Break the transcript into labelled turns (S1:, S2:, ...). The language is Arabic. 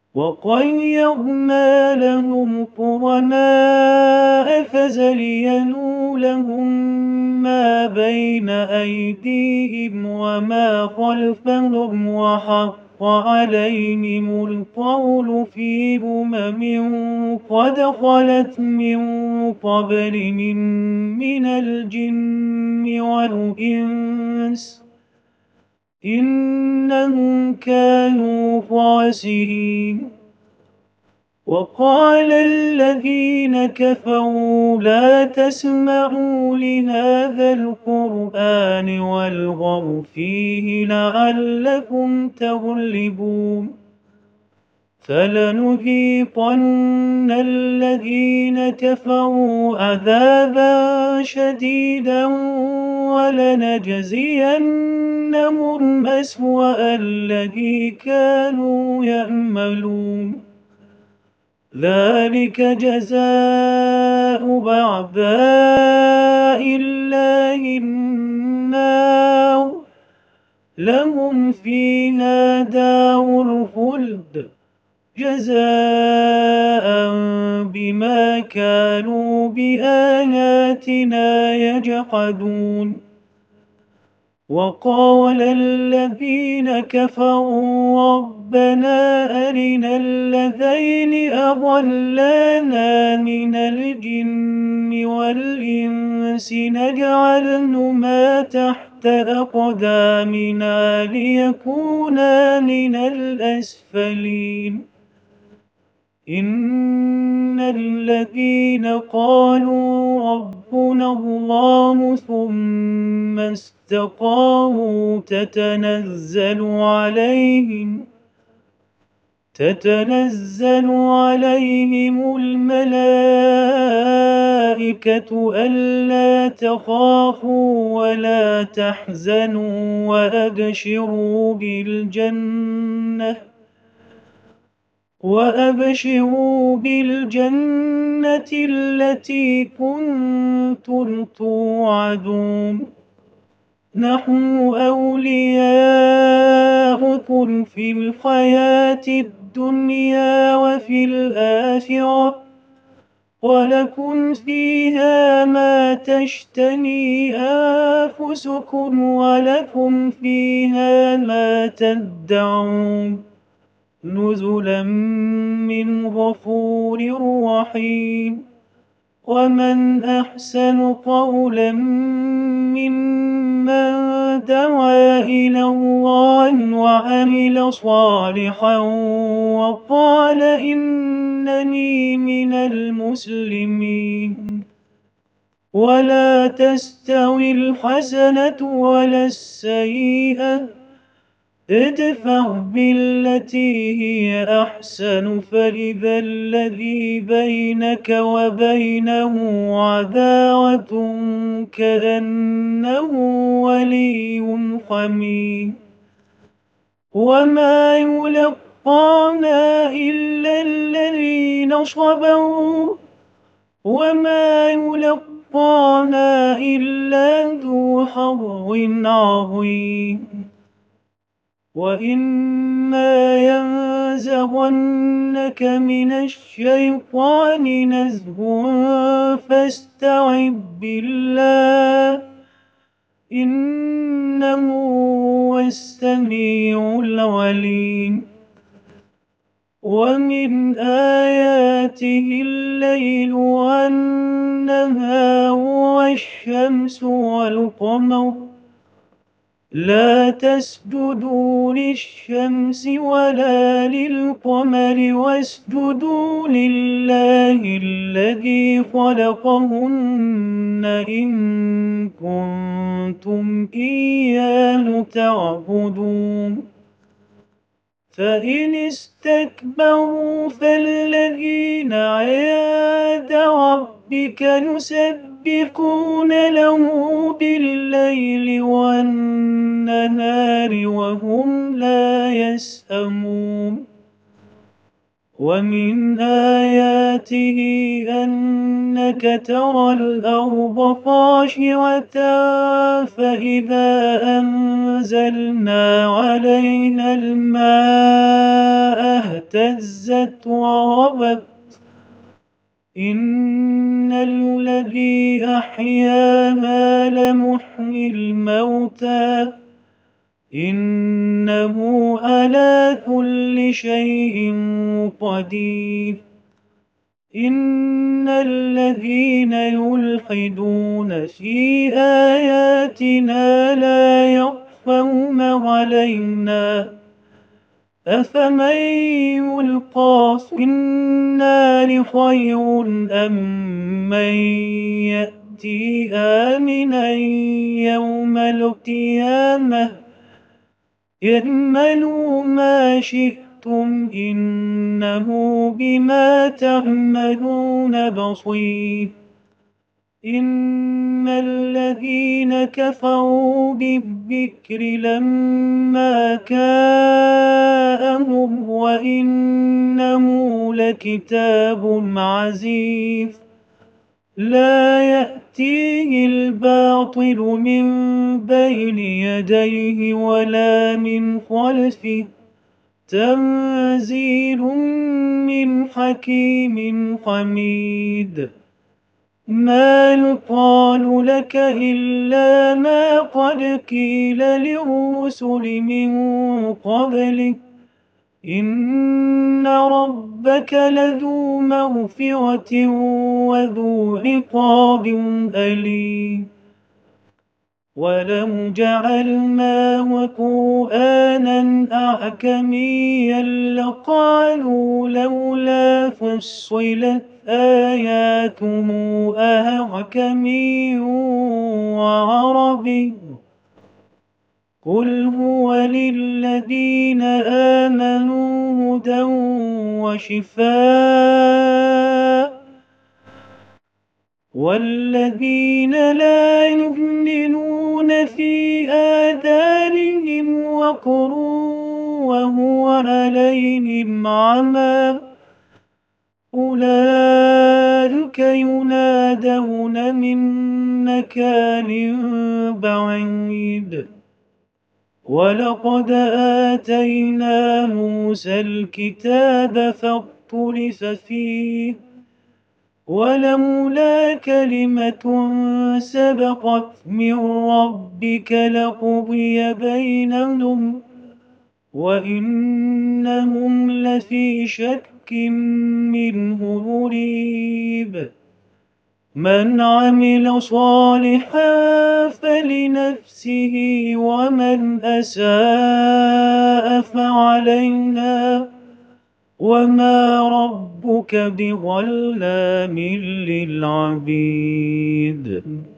S1: وقيضنا لهم قرناء فزينوا لهم ما بين أيديهم وما خلفهم وحق عليهم القول في قد خلت من قبلهم من الجن والإنس إنهم كانوا خاسرين. وقال الذين كفروا لا تسمعوا لهذا القرآن والغوا فيه لعلكم تغلبون فلنذيقن الذين كفروا عذابا شديدا ولنجزينهم أسوأ الذي كانوا يعملون ذلك جزاء أعداء الله النار لهم فيها دار الخلد جزاء بما كانوا بآياتنا يجحدون. وقال الذين كفروا ربنا أرنا الذين أضلانا من الجن والإنس نجعلهما تحت أقدامنا ليكونا من الأسفلين إن الذين قالوا ربنا الله ثم استقاموا تتنزل عليهم الملائكة ألا تخافوا ولا تحزنوا وأبشروا بالجنة التي كنتم توعدون نحن أولياؤكم في الحياة الدنيا وفي الآخرة ولكم فيها ما تشتهي أنفسكم ولكم فيها ما تدعون نزلا من غفور رحيم. ومن أحسن قولا ممن دعا إلى الله وعمل صالحا وقال إنني من المسلمين. ولا تستوي الحسنة ولا السيئة ادفع بالتي هي أحسن فإذا الذي بينك وبينه عداوة كأنه ولي حميم وما يلقاها إلا الذين صبروا وما يلقاها إلا ذو حظ عظيم. وإما ينزغنك من الشيطان نزغ فاستعذ بالله إنه هو السميع العليم. ومن آياته الليل والنهار والشمس والقمر لا تسجدوا للشمس ولا للقمر واسجدوا لله الذي خلقهن إن كنتم إياه تعبدون. فإن استكبروا فالذين عند ربك يسبحون له بالليل والنهار وهم لا يسأمون. ومن آياته أنك ترى الأرض خاشعة فإذا أنزلنا عليها الماء واهتزت وربت إن الذي أحياها لمحيي الموتى إنه على كل شيء قدير إن الذين يلحدون في آياتنا لا يخفون علينا أفمن يلقى في النار خير أم من يأتي آمنا يوم القيامة اعملوا ما شئتم إنه بما تعملون بصير إن الذين كفروا بالذكر لما جاءهم وإنه لكتاب عزيز لا يأتيه الباطل من بين يديه ولا من خلفه تنزيل من حكيم حميد ما يقال لك إلا ما قد قيل للرسل من قبلك إن ربك لذو مغفرة وذو عقاب أليم ولو جعلناه قرآنا أعجميا لقالوا لولا فصلت آياته أعجمي وعربي قل هو للذين آمنوا هدى وشفاء والذين لا يؤمنون في آذانهم وقر وهو عليهم عمى أولئك ينادون من مكان بعيد ولقد آتينا موسى الكتاب فاختلف فيه ولولا كلمة سبقت من ربك لقضي بينهم وإنهم لفي شك منه مريب من عمل صالحا فلنفسه ومن أساء فعليها وما ربك بظلام للعبيد